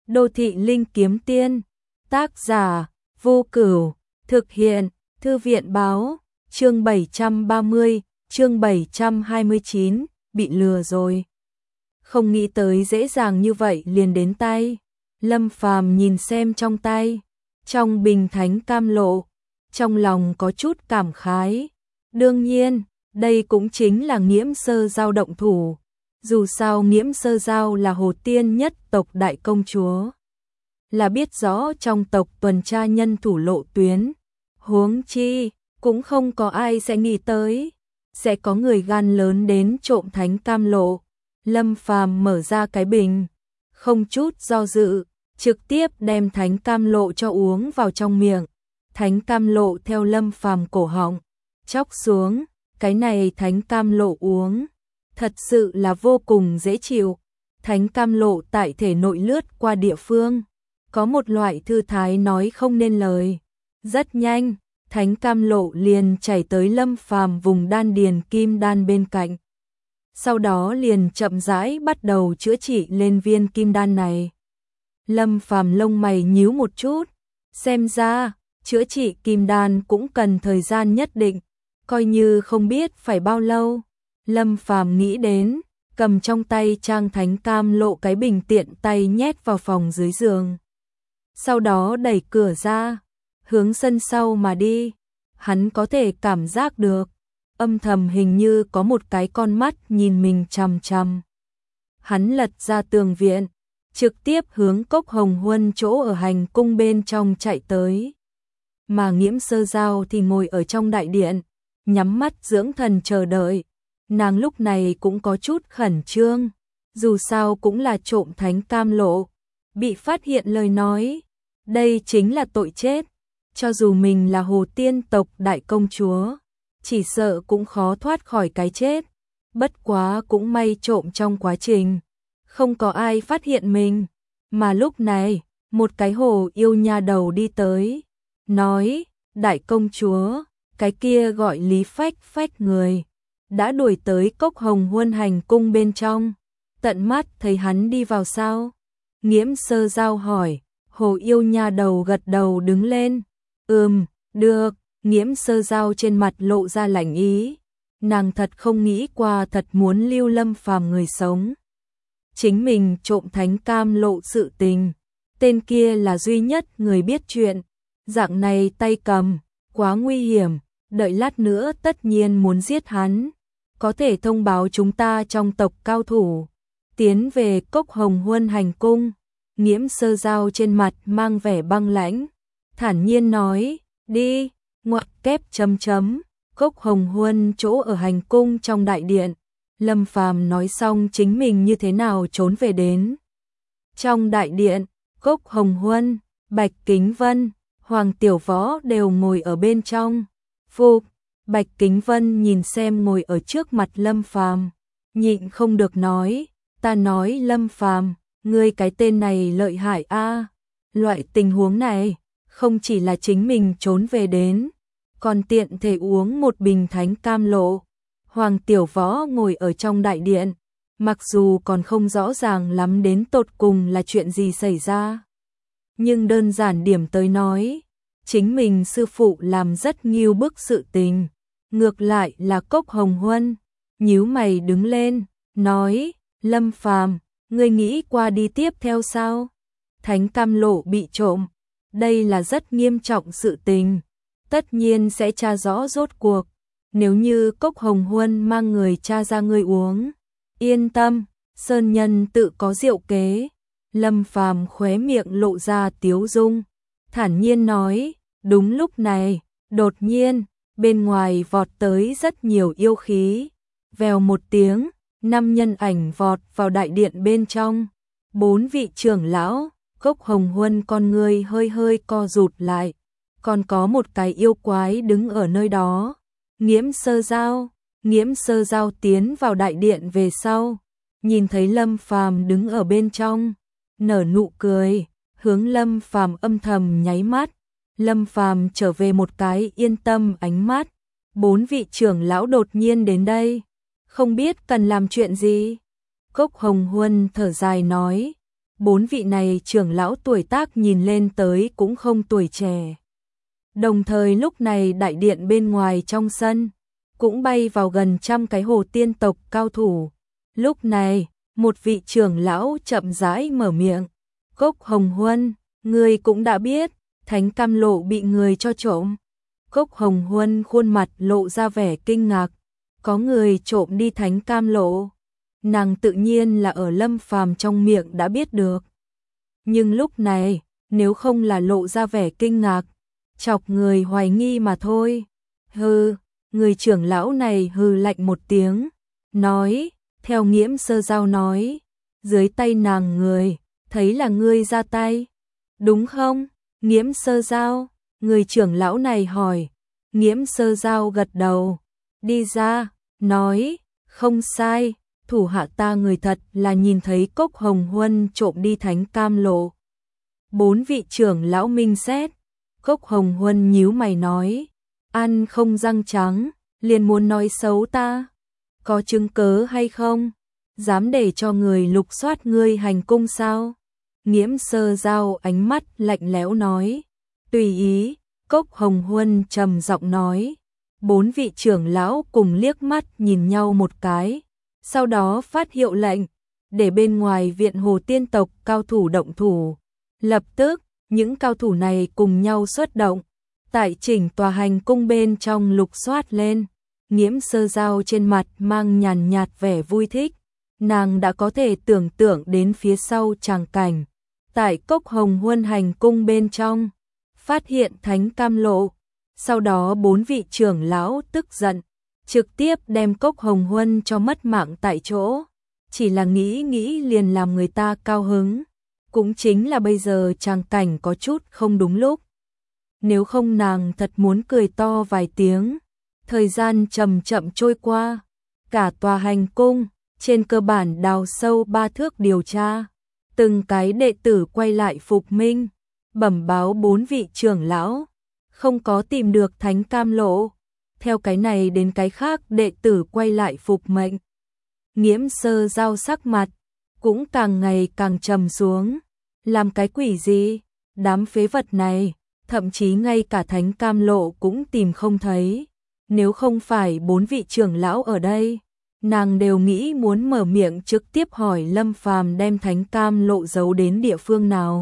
Đô thị linh kiếm tiên, tác giả Vô Cửu, thực hiện Thư viện báo, chương 730, chương 729, bị lừa rồi. Không nghĩ tới dễ dàng như vậy liền đến tay. Lâm Phàm nhìn xem trong tay, trong bình thánh cam lộ, trong lòng có chút cảm khái. Đương nhiên, đây cũng chính là Nghiễm Sơ Giao động thủ. Dù sao Nghiễm Sơ Giao là Hồ Tiên nhất tộc đại công chúa, là biết rõ trong tộc tuần tra nhân thủ lộ tuyến. Huống chi, cũng không có ai sẽ nghĩ tới sẽ có người gan lớn đến trộm thánh cam lộ. Lâm Phàm mở ra cái bình, không chút do dự, trực tiếp đem thánh cam lộ cho uống vào trong miệng. Thánh cam lộ theo Lâm Phàm cổ họng chóc xuống, cái này thánh cam lộ uống thật sự là vô cùng dễ chịu. Thánh cam lộ tại thể nội lướt qua địa phương, có một loại thư thái nói không nên lời. Rất nhanh, thánh cam lộ liền chảy tới Lâm Phàm vùng đan điền kim đan bên cạnh. Sau đó liền chậm rãi bắt đầu chữa trị lên viên kim đan này. Lâm Phàm lông mày nhíu một chút, xem ra chữa trị kim đan cũng cần thời gian nhất định, coi như không biết phải bao lâu. Lâm Phàm nghĩ đến, cầm trong tay trang thánh cam lộ cái bình tiện tay nhét vào phòng dưới giường. Sau đó đẩy cửa ra, hướng sân sau mà đi. Hắn có thể cảm giác được, âm thầm hình như có một cái con mắt nhìn mình chằm chằm. Hắn lật ra tường viện, trực tiếp hướng Cốc Hồng Huân chỗ ở hành cung bên trong chạy tới. Mà Nghiễm Sơ Giao thì ngồi ở trong đại điện, nhắm mắt dưỡng thần chờ đợi. Nàng lúc này cũng có chút khẩn trương, dù sao cũng là trộm thánh cam lộ, bị phát hiện lời nói, đây chính là tội chết. Cho dù mình là Hồ Tiên tộc đại công chúa, chỉ sợ cũng khó thoát khỏi cái chết. Bất quá cũng may trộm trong quá trình, không có ai phát hiện mình. Mà lúc này, một cái hồ yêu nha đầu đi tới, nói, đại công chúa, cái kia gọi Lý Phách Phách người, đã đuổi tới Cốc Hồng Huân hành cung bên trong. Tận mắt thấy hắn đi vào sao? Nghiễm Sơ Giao hỏi. Hồ yêu nha đầu gật đầu đứng lên. Được. Nghiễm Sơ Giao trên mặt lộ ra lạnh ý. Nàng thật không nghĩ qua thật muốn lưu Lâm Phàm người sống. Chính mình trộm thánh cam lộ sự tình, tên kia là duy nhất người biết chuyện. Dạng này tay cầm, quá nguy hiểm, đợi lát nữa tất nhiên muốn giết hắn. Có thể thông báo chúng ta trong tộc cao thủ tiến về Cốc Hồng Huân hành cung. Nghiễm Sơ Giao trên mặt mang vẻ băng lãnh, thản nhiên nói, đi, ngoặc kép chấm chấm, Cốc Hồng Huân chỗ ở hành cung trong đại điện. Lâm Phàm nói xong chính mình như thế nào trốn về đến. Trong đại điện, Cốc Hồng Huân, Bạch Kính Vân, Hoàng Tiểu Võ đều ngồi ở bên trong. Phục, Bạch Kính Vân nhìn xem ngồi ở trước mặt Lâm Phàm, nhịn không được nói, ta nói Lâm Phàm, ngươi cái tên này lợi hại a. Loại tình huống này, không chỉ là chính mình trốn về đến, còn tiện thể uống một bình thánh cam lộ. Hoàng Tiểu Võ ngồi ở trong đại điện, mặc dù còn không rõ ràng lắm đến tột cùng là chuyện gì xảy ra, nhưng đơn giản điểm tới nói, chính mình sư phụ làm rất nghiêu bức sự tình. Ngược lại là Cốc Hồng Huân, nhíu mày đứng lên, nói, Lâm Phàm, ngươi nghĩ qua đi tiếp theo sao? Thánh cam lộ bị trộm, đây là rất nghiêm trọng sự tình, tất nhiên sẽ tra rõ rốt cuộc. Nếu như Cốc Hồng Huân mang người tra ra ngươi uống, yên tâm, sơn nhân tự có diệu kế. Lâm Phàm khóe miệng lộ ra tiếu dung, thản nhiên nói. Đúng lúc này, đột nhiên, bên ngoài vọt tới rất nhiều yêu khí. Vèo một tiếng, 5 nhân ảnh vọt vào đại điện bên trong. 4 vị trưởng lão, Cốc Hồng Huân con người hơi hơi co rụt lại. Còn có một cái yêu quái đứng ở nơi đó. Nghiễm Sơ Giao. Nghiễm Sơ Giao tiến vào đại điện về sau, nhìn thấy Lâm Phàm đứng ở bên trong, nở nụ cười, hướng Lâm Phàm âm thầm nháy mắt. Lâm Phàm trở về một cái yên tâm ánh mắt. 4 vị trưởng lão đột nhiên đến đây, không biết cần làm chuyện gì. Cốc Hồng Huân thở dài nói, 4 vị này trưởng lão tuổi tác nhìn lên tới cũng không tuổi trẻ. Đồng thời lúc này đại điện bên ngoài trong sân cũng bay vào gần trăm cái hồ tiên tộc cao thủ. Lúc này, một vị trưởng lão chậm rãi mở miệng. Cốc Hồng Huân, ngươi cũng đã biết, Thánh Cam Lộ bị người cho trộm. Cốc Hồng Huân khuôn mặt lộ ra vẻ kinh ngạc. Có người trộm đi Thánh Cam Lộ. Nàng tự nhiên là ở Lâm Phàm trong miệng đã biết được. Nhưng lúc này, nếu không là lộ ra vẻ kinh ngạc, chọc người hoài nghi mà thôi. Hừ, người trưởng lão này hừ lạnh một tiếng, nói, theo Nghiễm Sơ Giao nói, dưới tay nàng người, thấy là ngươi ra tay, đúng không? Nghiễm Sơ Giao, người trưởng lão này hỏi. Nghiễm Sơ Giao gật đầu, đi ra, nói, không sai, thủ hạ ta người thật là nhìn thấy Cốc Hồng Huân trộm đi Thánh Cam Lộ. 4 vị trưởng lão minh xét. Cốc Hồng Huân nhíu mày nói, ăn không răng trắng, liền muốn nói xấu ta. Có chứng cớ hay không? Dám để cho người lục soát ngươi hành cung sao? Nghiễm Sơ Giao ánh mắt lạnh lẽo nói, tùy ý. Cốc Hồng Huân trầm giọng nói. 4 vị trưởng lão cùng liếc mắt nhìn nhau một cái, sau đó phát hiệu lệnh, để bên ngoài viện hồ tiên tộc cao thủ động thủ. Lập tức, những cao thủ này cùng nhau xuất động, tại chỉnh tòa hành cung bên trong lục soát lên. Nghiễm Sơ Giao trên mặt mang nhàn nhạt vẻ vui thích, nàng đã có thể tưởng tượng đến phía sau tràng cảnh. Tại Cốc Hồng Huân hành cung bên trong, phát hiện Thánh Cam Lộ, sau đó 4 vị trưởng lão tức giận, trực tiếp đem Cốc Hồng Huân cho mất mạng tại chỗ. Chỉ là nghĩ liền làm người ta cao hứng. Cũng chính là bây giờ tràng cảnh có chút không đúng lúc. Nếu không nàng thật muốn cười to vài tiếng. Thời gian chậm chậm trôi qua, cả tòa hành cung trên cơ bản đào sâu 3 thước điều tra. Từng cái đệ tử quay lại phục minh, bẩm báo 4 vị trưởng lão, không có tìm được Thánh Cam Lộ. Theo cái này đến cái khác đệ tử quay lại phục mệnh. Nghiễm Sơ Giao sắc mặt cũng càng ngày càng trầm xuống. Làm cái quỷ gì? Đám phế vật này, thậm chí ngay cả Thánh Cam Lộ cũng tìm không thấy. Nếu không phải 4 vị trưởng lão ở đây, nàng đều nghĩ muốn mở miệng trực tiếp hỏi Lâm Phàm đem Thánh Cam Lộ giấu đến địa phương nào.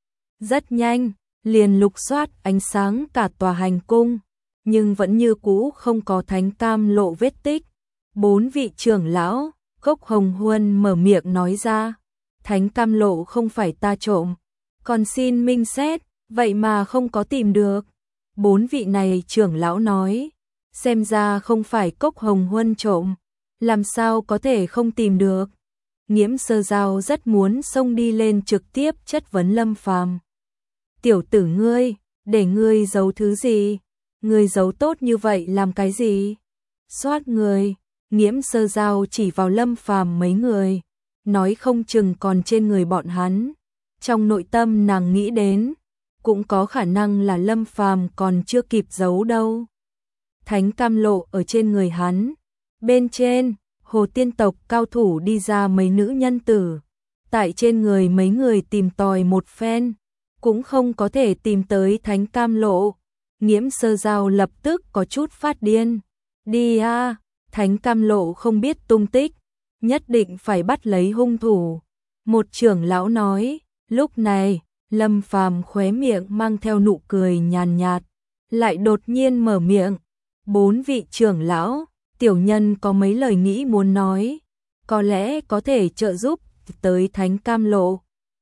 Rất nhanh, liền lục soát ánh sáng cả tòa hành cung, nhưng vẫn như cũ không có Thánh Cam Lộ vết tích. 4 vị trưởng lão, Cốc Hồng Huân mở miệng nói ra, Thánh Cam Lộ không phải ta trộm, còn xin minh xét, vậy mà không có tìm được. 4 vị này trưởng lão nói, xem ra không phải Cốc Hồng Huân trộm, làm sao có thể không tìm được. Nghiễm Sơ Giao rất muốn xông đi lên trực tiếp chất vấn Lâm Phàm. Tiểu tử ngươi, để ngươi giấu thứ gì? Ngươi giấu tốt như vậy làm cái gì? Soát người. Nghiễm Sơ Giao chỉ vào Lâm Phàm mấy người, nói không chừng còn trên người bọn hắn. Trong nội tâm nàng nghĩ đến, cũng có khả năng là Lâm Phàm còn chưa kịp giấu đâu. Thánh Cam Lộ ở trên người hắn. Bên trên, hồ tiên tộc cao thủ đi ra mấy nữ nhân tử. Tại trên người mấy người tìm tòi một phen, cũng không có thể tìm tới Thánh Cam Lộ. Nghiễm Sơ Giao lập tức có chút phát điên. Đi a, Thánh Cam Lộ không biết tung tích, nhất định phải bắt lấy hung thủ. Một trưởng lão nói. Lúc này, Lâm Phàm khóe miệng mang theo nụ cười nhàn nhạt, lại đột nhiên mở miệng. 4 vị trưởng lão, tiểu nhân có mấy lời nghĩ muốn nói, có lẽ có thể trợ giúp tới Thánh Cam Lộ.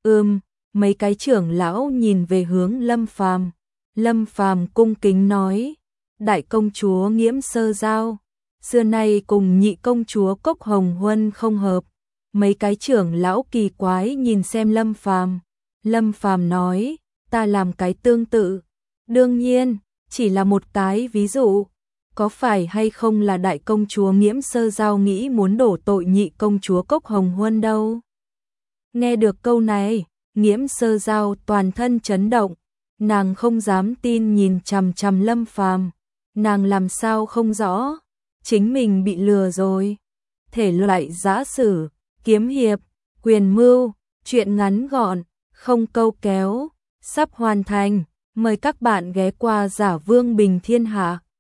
Mấy cái trưởng lão nhìn về hướng Lâm Phàm. Lâm Phàm cung kính nói, đại công chúa Nghiễm Sơ Giao, xưa nay cùng nhị công chúa Cốc Hồng Huân không hợp. Mấy cái trưởng lão kỳ quái nhìn xem Lâm Phàm. Lâm Phàm nói, ta làm cái tương tự. Đương nhiên, chỉ là một cái ví dụ. Có phải hay không là đại công chúa Nghiễm Sơ Giao nghĩ muốn đổ tội nhị công chúa Cốc Hồng Huân đâu? Nghe được câu này, Nghiễm Sơ Giao toàn thân chấn động. Nàng không dám tin nhìn chằm chằm Lâm Phàm. Nàng làm sao không rõ, chính mình bị lừa rồi. Thể loại giã sử, kiếm hiệp, quyền mưu, Chuyện ngắn gọn, không câu kéo, sắp hoàn thành. Mời các bạn ghé qua Giả Vương Bình Thiên Hạ.